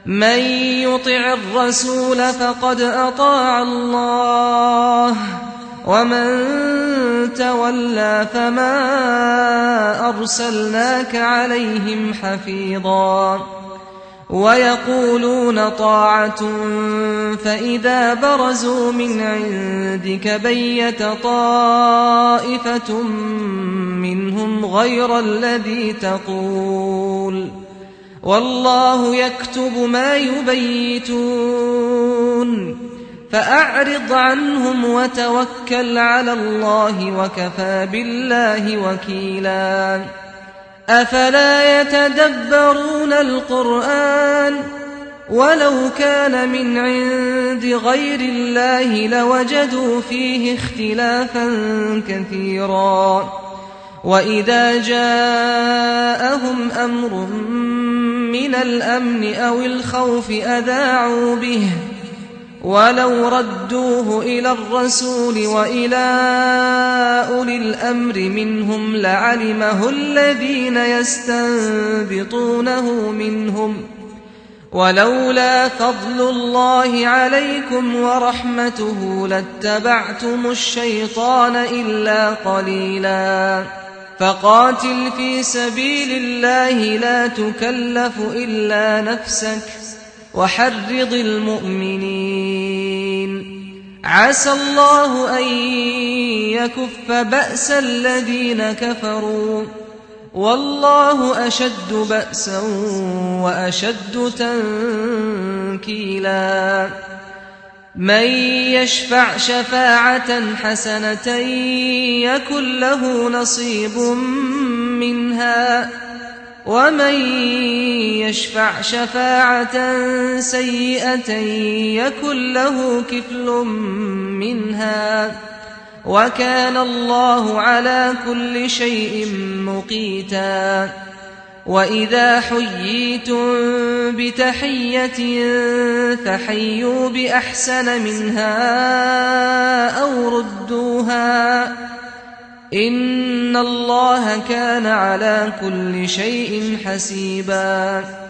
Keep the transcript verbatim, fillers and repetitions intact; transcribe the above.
من يطع الرسول فقد أطاع الله ومن تولى فما أرسلناك عليهم حفيظا ويقولون طاعة فإذا برزوا من عندك بيت طائفة منهم غير الذي تقول والله يكتب ما يبيتون فأعرض عنهم وتوكل على الله وكفى بالله وكيلا أفلا يتدبرون القرآن ولو كان من عند غير الله لوجدوا فيه اختلافا كثيرا وإذا جاءهم أمر من الأمن أو الخوف أذاعوا به ولو ردوه إلى الرسول وإلى أولي الأمر منهم لعلمه الذين يستنبطونه منهم ولولا فضل الله عليكم ورحمته لاتبعتم الشيطان إلا قليلا فقاتل في سبيل الله لا تكلف إلا نفسك وحرض المؤمنين عسى الله أن يكف بأس الذين كفروا والله أشد بأسا وأشد تنكيلا من يشفع شفاعة حسنة يكن له نصيب منها ومن يشفع شفاعة سيئة يكن له كفل منها وكان الله على كل شيء مقيتا وإذا حييتم بتحية فحيوا بأحسن منها أو ردوها إن الله كان على كل شيء حسيبا